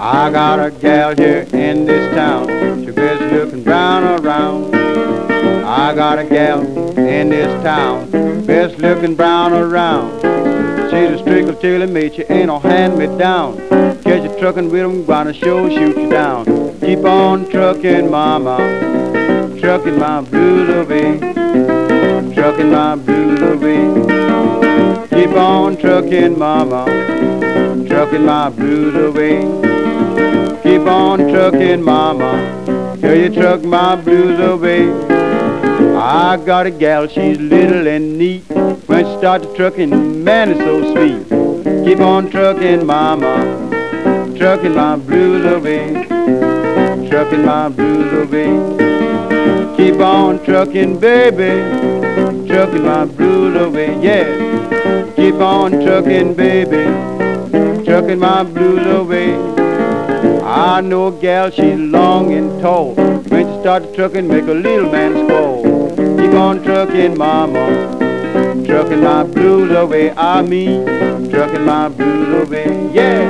I got a gal here in this town, she best looking brown around. I got a gal in this town, best looking brown around. She's a strickle tailor made, she ain't no hand-me-down. Catch you truckin' with 'em, gonna shoot you down. Keep on truckin', mama, truckin' my blues away, truckin' my blues away. Keep on truckin', mama, truckin' my blues away. Keep on truckin', mama, till you truck my blues away. I got a gal, she's little and neat. When she starts truckin', man, it's so sweet. Keep on truckin', mama, truckin' my blues away, truckin' my blues away. Keep on truckin', baby, truckin' my blues away, yeah. Keep on truckin', baby, truckin' my blues away. I know a gal, she's long and tall. When she starts truckin', make a little man squall. Keep on truckin', mama, truckin' my blues away. I mean, truckin' my blues away, yeah.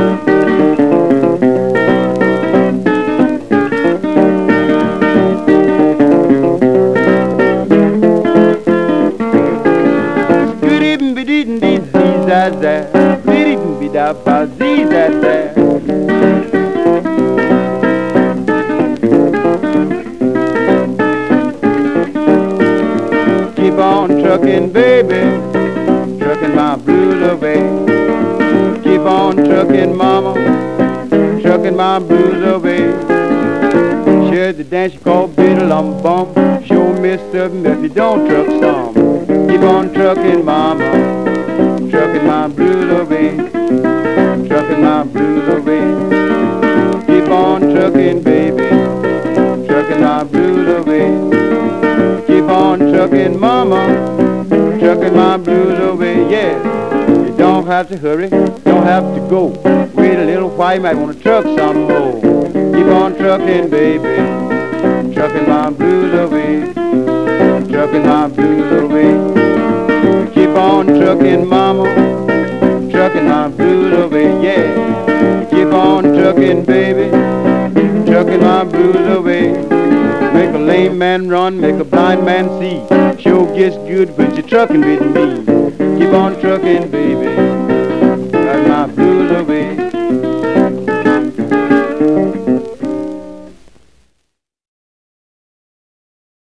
Keep on truckin', baby, truckin' my blues away. Keep on truckin', mama, truckin' my blues away. Here's the dance you call Biddle-um-bum. Show me something if you don't truck some. Keep on truckin', mama, truckin' my blues away, truckin' my blues away. Keep on truckin', baby, truckin' my blues away. Keep on truckin', mama, truckin' my blues away, yeah. You don't have to hurry, don't have to go. Wait a little while, you might wanna truck some more. Keep on truckin', baby, truckin' my blues away, truckin' my blues away. Keep on truckin', mama, truckin' my blues away, yeah. Keep on truckin', baby, truckin' my blues away. Make a lame man run, make a blind man see. Sure gets good when you're truckin' with me. Keep on truckin', baby.